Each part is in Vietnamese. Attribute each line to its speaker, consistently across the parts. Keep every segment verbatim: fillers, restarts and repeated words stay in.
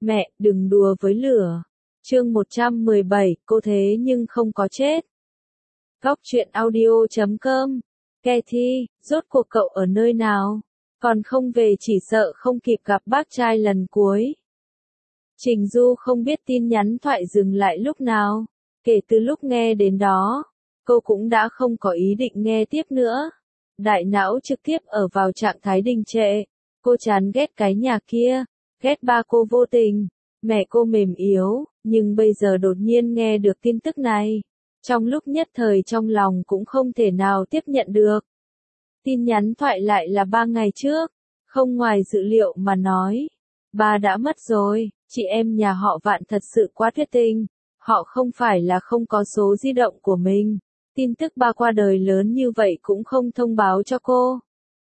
Speaker 1: Mẹ, đừng đùa với lửa. Chương một trăm mười bảy, cô thế nhưng không có chết. Góc truyện audio chấm com. Cathy, rốt cuộc cậu ở nơi nào? Còn không về chỉ sợ không kịp gặp bác trai lần cuối. Trình Du không biết tin nhắn thoại dừng lại lúc nào. Kể từ lúc nghe đến đó, cô cũng đã không có ý định nghe tiếp nữa. Đại não trực tiếp ở vào trạng thái đình trệ. Cô chán ghét cái nhà kia, ghét ba cô vô tình, mẹ cô mềm yếu, nhưng bây giờ đột nhiên nghe được tin tức này. Trong lúc nhất thời trong lòng cũng không thể nào tiếp nhận được. Tin nhắn thoại lại là ba ngày trước, không ngoài dự liệu mà nói. Ba đã mất rồi, chị em nhà họ Vạn thật sự quá tuyệt tình. Họ không phải là không có số di động của mình. Tin tức ba qua đời lớn như vậy cũng không thông báo cho cô.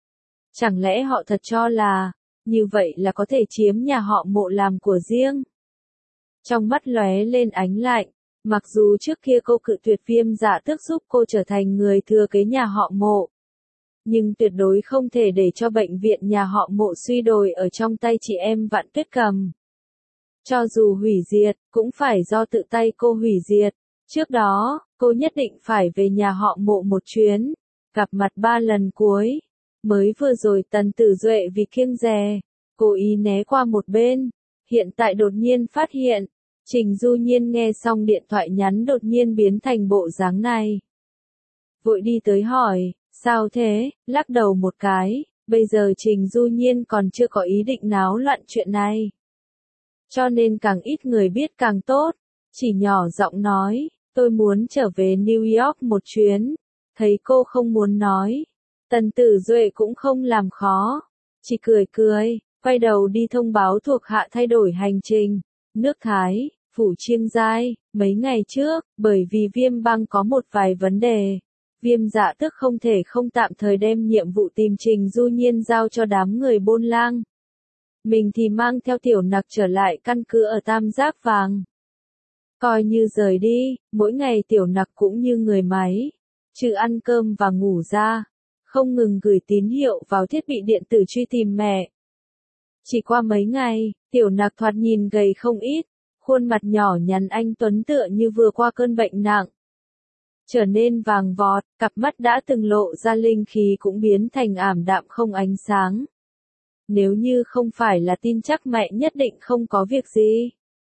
Speaker 1: Chẳng lẽ họ thật cho là, như vậy là có thể chiếm nhà họ Mộ làm của riêng? Trong mắt lóe lên ánh lạnh, mặc dù trước kia cô cự tuyệt Viêm Dạ Tước giúp cô trở thành người thừa kế nhà họ Mộ. Nhưng tuyệt đối không thể để cho bệnh viện nhà họ Mộ suy đồi ở trong tay chị em Vạn Tuyết Cầm. Cho dù hủy diệt, cũng phải do tự tay cô hủy diệt. Trước đó, cô nhất định phải về nhà họ Mộ một chuyến, gặp mặt ba lần cuối. Mới vừa rồi Tần Tử Duệ vì kiêng dè, cố ý né qua một bên. Hiện tại đột nhiên phát hiện, Trình Du Nhiên nghe xong điện thoại nhắn đột nhiên biến thành bộ dáng này. Vội đi tới hỏi, sao thế, lắc đầu một cái, bây giờ Trình Du Nhiên còn chưa có ý định náo loạn chuyện này. Cho nên càng ít người biết càng tốt, chỉ nhỏ giọng nói, tôi muốn trở về New York một chuyến, thấy cô không muốn nói. Tần Tử Duệ cũng không làm khó, chỉ cười cười, quay đầu đi thông báo thuộc hạ thay đổi hành trình. Nước Thái, phủ Chiêng Giai, mấy ngày trước, bởi vì Viêm Băng có một vài vấn đề. Viêm Dạ Tước không thể không tạm thời đem nhiệm vụ tìm Trình Du Nhiên giao cho đám người Bôn Lang. Mình thì mang theo Tiểu Nặc trở lại căn cứ ở Tam Giác Vàng. Coi như rời đi, mỗi ngày Tiểu Nặc cũng như người máy, trừ ăn cơm và ngủ ra, không ngừng gửi tín hiệu vào thiết bị điện tử truy tìm mẹ. Chỉ qua mấy ngày, Tiểu Nặc thoạt nhìn gầy không ít, khuôn mặt nhỏ nhắn anh tuấn tựa như vừa qua cơn bệnh nặng. Trở nên vàng vọt, cặp mắt đã từng lộ ra linh khí cũng biến thành ảm đạm không ánh sáng. Nếu như không phải là tin chắc mẹ nhất định không có việc gì,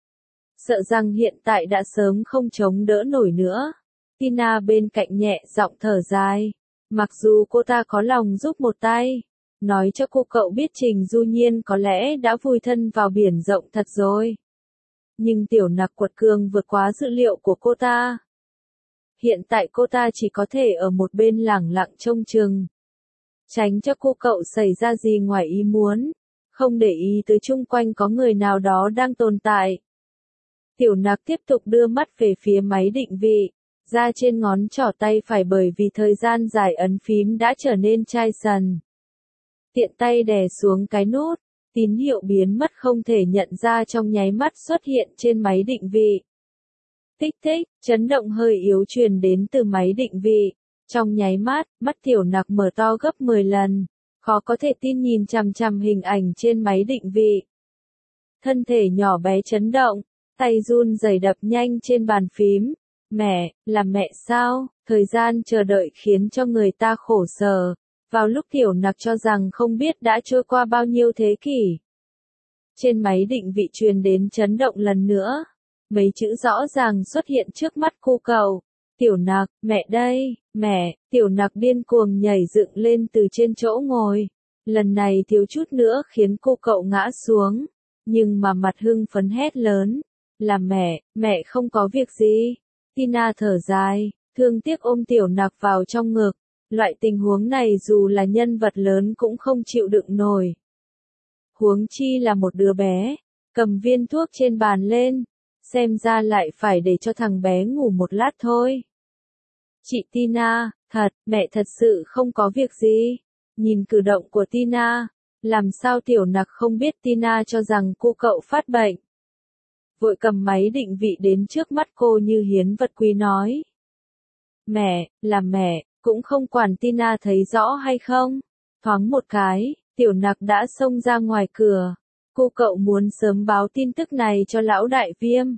Speaker 1: sợ rằng hiện tại đã sớm không chống đỡ nổi nữa. Tina bên cạnh nhẹ giọng thở dài. Mặc dù cô ta có lòng giúp một tay, nói cho cô cậu biết Trình Du Nhiên có lẽ đã vùi thân vào biển rộng thật rồi. Nhưng Tiểu Nặc quật cường vượt quá dự liệu của cô ta. Hiện tại cô ta chỉ có thể ở một bên lẳng lặng trông chừng. Tránh cho cô cậu xảy ra gì ngoài ý muốn. Không để ý tới chung quanh có người nào đó đang tồn tại. Tiểu Nặc tiếp tục đưa mắt về phía máy định vị. Da trên ngón trỏ tay phải bởi vì thời gian dài ấn phím đã trở nên chai sần. Tiện tay đè xuống cái nút, tín hiệu biến mất không thể nhận ra trong nháy mắt xuất hiện trên máy định vị. Tích tích, chấn động hơi yếu truyền đến từ máy định vị. Trong nháy mắt, mắt Tiểu Nặc mở to gấp mười lần, khó có thể tin nhìn chằm chằm hình ảnh trên máy định vị. Thân thể nhỏ bé chấn động, tay run rẩy đập nhanh trên bàn phím. Mẹ, là mẹ sao? Thời gian chờ đợi khiến cho người ta khổ sở. Vào lúc Tiểu Nặc cho rằng không biết đã trôi qua bao nhiêu thế kỷ. Trên máy định vị truyền đến chấn động lần nữa. Mấy chữ rõ ràng xuất hiện trước mắt cô cậu. Tiểu Nặc, mẹ đây, mẹ. Tiểu Nặc điên cuồng nhảy dựng lên từ trên chỗ ngồi. Lần này thiếu chút nữa khiến cô cậu ngã xuống. Nhưng mà mặt hưng phấn hét lớn. Là mẹ, mẹ không có việc gì. Tina thở dài, thương tiếc ôm Tiểu Nặc vào trong ngực. Loại tình huống này dù là nhân vật lớn cũng không chịu đựng nổi. Huống chi là một đứa bé, cầm viên thuốc trên bàn lên, xem ra lại phải để cho thằng bé ngủ một lát thôi. Chị Tina, thật, mẹ thật sự không có việc gì. Nhìn cử động của Tina, làm sao Tiểu Nặc không biết Tina cho rằng cô cậu phát bệnh. Vội cầm máy định vị đến trước mắt cô như hiến vật quý nói. Mẹ, là mẹ, cũng không quản Tina thấy rõ hay không. Thoáng một cái, Tiểu Nặc đã xông ra ngoài cửa. Cô cậu muốn sớm báo tin tức này cho lão đại Viêm.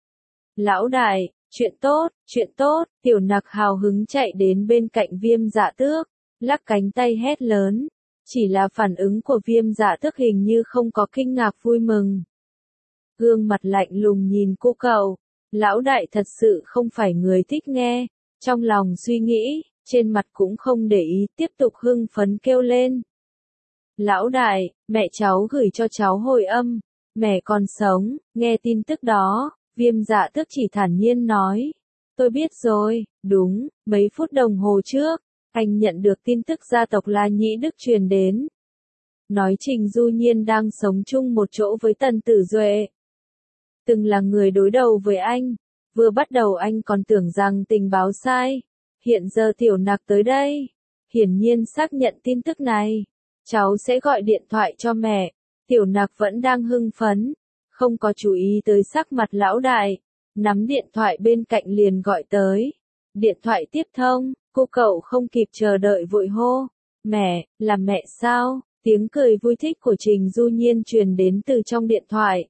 Speaker 1: Lão đại, chuyện tốt, chuyện tốt, Tiểu Nặc hào hứng chạy đến bên cạnh Viêm Dạ Tước, lắc cánh tay hét lớn. Chỉ là phản ứng của Viêm Dạ Tước hình như không có kinh ngạc vui mừng. Gương mặt lạnh lùng nhìn cô cậu, lão đại thật sự không phải người thích nghe, trong lòng suy nghĩ, trên mặt cũng không để ý, tiếp tục hưng phấn kêu lên. Lão đại, mẹ cháu gửi cho cháu hồi âm, mẹ còn sống, nghe tin tức đó, Viêm Dạ Tước chỉ thản nhiên nói. Tôi biết rồi, đúng, mấy phút đồng hồ trước, anh nhận được tin tức gia tộc La Nhĩ Đức truyền đến. Nói Trình Du Nhiên đang sống chung một chỗ với Tần Tử Duệ. Từng là người đối đầu với anh, vừa bắt đầu anh còn tưởng rằng tình báo sai. Hiện giờ Tiểu Nặc tới đây, hiển nhiên xác nhận tin tức này. Cháu sẽ gọi điện thoại cho mẹ. Tiểu Nặc vẫn đang hưng phấn, không có chú ý tới sắc mặt lão đại, nắm điện thoại bên cạnh liền gọi tới. Điện thoại tiếp thông, cô cậu không kịp chờ đợi vội hô. Mẹ, là mẹ sao? Tiếng cười vui thích của Trình Du Nhiên truyền đến từ trong điện thoại.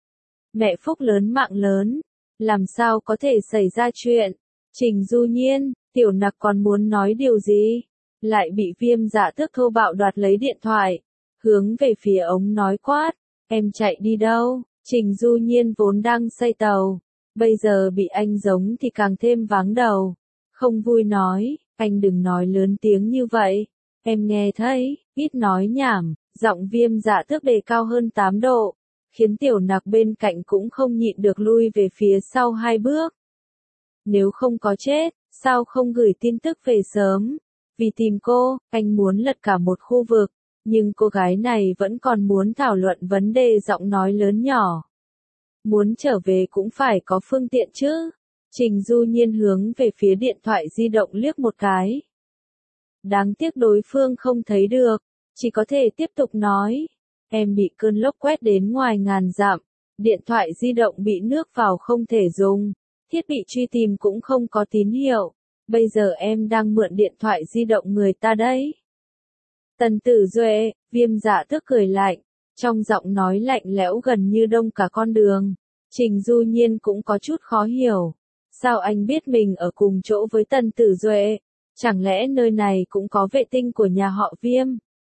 Speaker 1: Mẹ phúc lớn mạng lớn, làm sao có thể xảy ra chuyện? Trình Du Nhiên, Tiểu Nặc còn muốn nói điều gì? Lại bị Viêm Dạ Tước thô bạo đoạt lấy điện thoại, hướng về phía ống nói quát. Em chạy đi đâu? Trình Du Nhiên vốn đang say tàu, bây giờ bị anh giống thì càng thêm váng đầu. Không vui nói, anh đừng nói lớn tiếng như vậy. Em nghe thấy, ít nói nhảm, giọng Viêm Dạ Tước đề cao hơn tám độ, khiến Tiểu Nặc bên cạnh cũng không nhịn được lui về phía sau hai bước. Nếu không có chết, sao không gửi tin tức về sớm? Vì tìm cô, anh muốn lật cả một khu vực, nhưng cô gái này vẫn còn muốn thảo luận vấn đề giọng nói lớn nhỏ. Muốn trở về cũng phải có phương tiện chứ. Trình Du Nhiên hướng về phía điện thoại di động liếc một cái. Đáng tiếc đối phương không thấy được, chỉ có thể tiếp tục nói. Em bị cơn lốc quét đến ngoài ngàn dặm, điện thoại di động bị nước vào không thể dùng, thiết bị truy tìm cũng không có tín hiệu. Bây giờ em đang mượn điện thoại di động người ta đấy. Tần Tử Duệ, Viêm Dạ Tước cười lạnh, trong giọng nói lạnh lẽo gần như đông cả con đường. Trình Du Nhiên cũng có chút khó hiểu. Sao anh biết mình ở cùng chỗ với Tần Tử Duệ? Chẳng lẽ nơi này cũng có vệ tinh của nhà họ Viêm?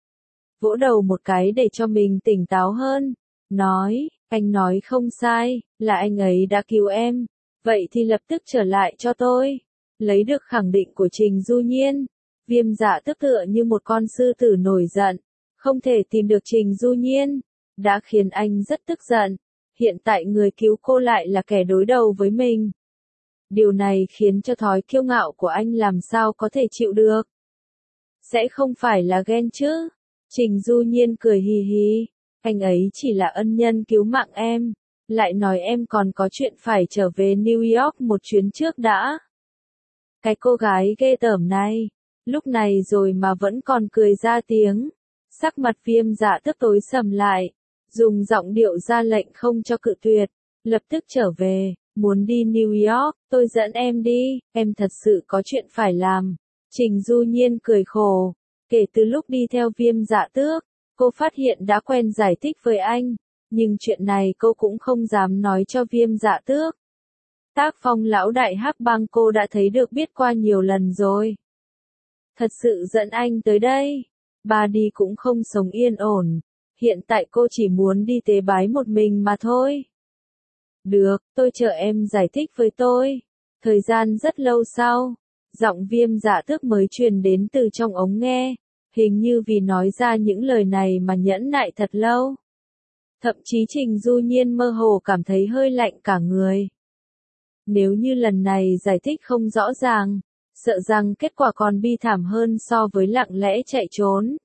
Speaker 1: Vỗ đầu một cái để cho mình tỉnh táo hơn. Nói, anh nói không sai, là anh ấy đã cứu em. Vậy thì lập tức trở lại cho tôi. Lấy được khẳng định của Trình Du Nhiên, Viêm Dạ Tước tựa như một con sư tử nổi giận, không thể tìm được Trình Du Nhiên, đã khiến anh rất tức giận. Hiện tại người cứu cô lại là kẻ đối đầu với mình. Điều này khiến cho thói kiêu ngạo của anh làm sao có thể chịu được. Sẽ không phải là ghen chứ? Trình Du Nhiên cười hì hì, anh ấy chỉ là ân nhân cứu mạng em, lại nói em còn có chuyện phải trở về New York một chuyến trước đã. Cái cô gái ghê tởm này, lúc này rồi mà vẫn còn cười ra tiếng. Sắc mặt Viêm Dạ Tước tối sầm lại, dùng giọng điệu ra lệnh không cho cự tuyệt, lập tức trở về, muốn đi New York, tôi dẫn em đi, em thật sự có chuyện phải làm. Trình Du Nhiên cười khổ, kể từ lúc đi theo Viêm Dạ Tước, cô phát hiện đã quen giải thích với anh, nhưng chuyện này cô cũng không dám nói cho Viêm Dạ Tước. Tác phong lão đại Hắc Bang cô đã thấy được biết qua nhiều lần rồi. Thật sự dẫn anh tới đây, bà đi cũng không sống yên ổn, hiện tại cô chỉ muốn đi tế bái một mình mà thôi. Được, tôi chờ em giải thích với tôi. Thời gian rất lâu sau, giọng Viêm Dạ Tước mới truyền đến từ trong ống nghe, hình như vì nói ra những lời này mà nhẫn nại thật lâu. Thậm chí Trình Du Nhiên mơ hồ cảm thấy hơi lạnh cả người. Nếu như lần này giải thích không rõ ràng, sợ rằng kết quả còn bi thảm hơn so với lặng lẽ chạy trốn.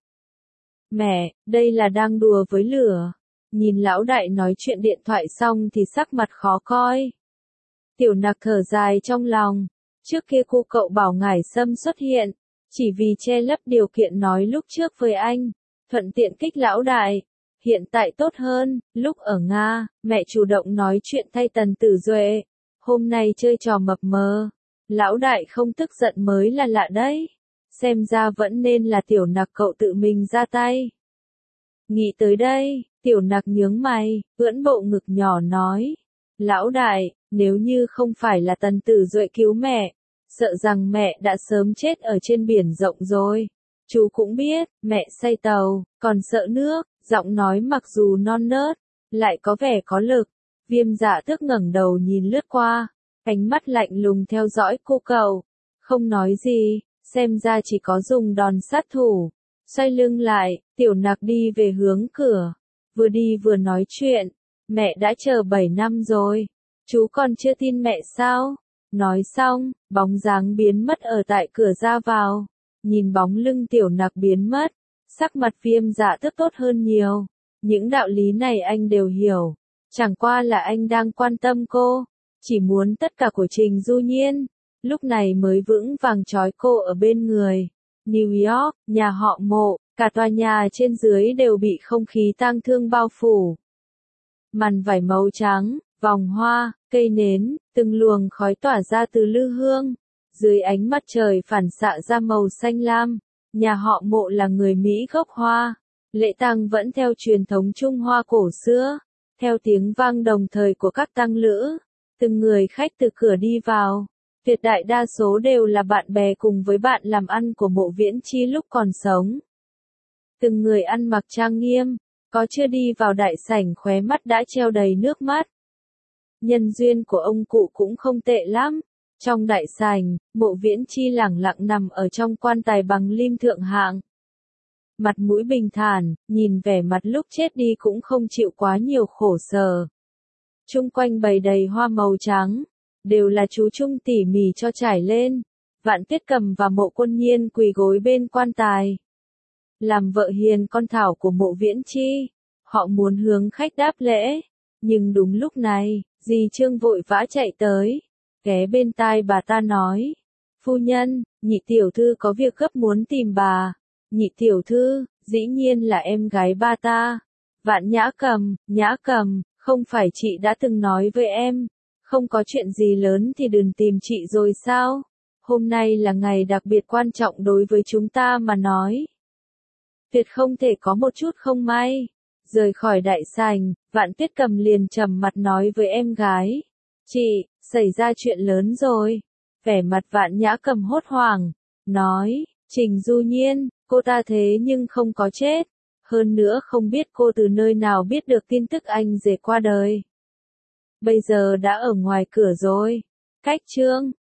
Speaker 1: Mẹ, đây là đang đùa với lửa. Nhìn lão đại nói chuyện điện thoại xong thì sắc mặt khó coi. Tiểu Nặc thở dài trong lòng. Trước kia cô cậu bảo Ngải Sâm xuất hiện, chỉ vì che lấp điều kiện nói lúc trước với anh, thuận tiện kích lão đại. Hiện tại tốt hơn, lúc ở Nga, mẹ chủ động nói chuyện thay Tần Tử Duệ. Hôm nay chơi trò mập mờ, lão đại không tức giận mới là lạ đấy. Xem ra vẫn nên là Tiểu Nặc cậu tự mình ra tay. Nghĩ tới đây, Tiểu Nặc nhướng mày, ưỡn bộ ngực nhỏ nói. Lão đại, nếu như không phải là Tần Tử Duệ cứu mẹ, sợ rằng mẹ đã sớm chết ở trên biển rộng rồi. Chú cũng biết, mẹ say tàu, còn sợ nước, giọng nói mặc dù non nớt, lại có vẻ có lực. Viêm Dạ Tước ngẩng đầu nhìn lướt qua, ánh mắt lạnh lùng theo dõi cô cậu, không nói gì, xem ra chỉ có dùng đòn sát thủ. Xoay lưng lại, Tiểu Nặc đi về hướng cửa, vừa đi vừa nói chuyện, mẹ đã chờ bảy năm rồi, chú còn chưa tin mẹ sao? Nói xong, bóng dáng biến mất ở tại cửa ra vào, nhìn bóng lưng Tiểu Nặc biến mất, sắc mặt Viêm Dạ Tước tốt hơn nhiều, những đạo lý này anh đều hiểu, chẳng qua là anh đang quan tâm cô, chỉ muốn tất cả của Trình Du Nhiên, lúc này mới vững vàng trói cô ở bên người. New York, nhà họ Mộ, cả tòa nhà trên dưới đều bị không khí tang thương bao phủ. Màn vải màu trắng, vòng hoa, cây nến, từng luồng khói tỏa ra từ lư hương, dưới ánh mặt trời phản xạ ra màu xanh lam. Nhà họ Mộ là người Mỹ gốc Hoa, lễ tang vẫn theo truyền thống Trung Hoa cổ xưa, theo tiếng vang đồng thời của các tang lữ, từng người khách từ cửa đi vào. Tuyệt đại đa số đều là bạn bè cùng với bạn làm ăn của Mộ Viễn Chi lúc còn sống. Từng người ăn mặc trang nghiêm, có chưa đi vào đại sảnh khóe mắt đã treo đầy nước mắt. Nhân duyên của ông cụ cũng không tệ lắm. Trong đại sảnh, Mộ Viễn Chi lẳng lặng nằm ở trong quan tài bằng lim thượng hạng. Mặt mũi bình thản, nhìn vẻ mặt lúc chết đi cũng không chịu quá nhiều khổ sở. Chung quanh bày đầy hoa màu trắng, đều là chú Trung tỉ mỉ cho trải lên. Vạn Tiết Cầm và Mộ Quân Nhiên quỳ gối bên quan tài. Làm vợ hiền con thảo của Mộ Viễn Chi, họ muốn hướng khách đáp lễ. Nhưng đúng lúc này, dì Trương vội vã chạy tới, ghé bên tai bà ta nói. Phu nhân, nhị tiểu thư có việc gấp muốn tìm bà. Nhị tiểu thư, dĩ nhiên là em gái ba ta. Vạn Nhã Cầm, Nhã Cầm, không phải chị đã từng nói với em, không có chuyện gì lớn thì đừng tìm chị rồi sao? Hôm nay là ngày đặc biệt quan trọng đối với chúng ta mà nói. Tuyệt không thể có một chút không may. Rời khỏi đại sảnh, Vạn Tiết Cầm liền trầm mặt nói với em gái. Chị, xảy ra chuyện lớn rồi. Vẻ mặt Vạn Nhã Cầm hốt hoảng, nói, Trình Du Nhiên, cô ta thế nhưng không có chết. Hơn nữa không biết cô từ nơi nào biết được tin tức anh rể qua đời. Bây giờ đã ở ngoài cửa rồi. Cách chương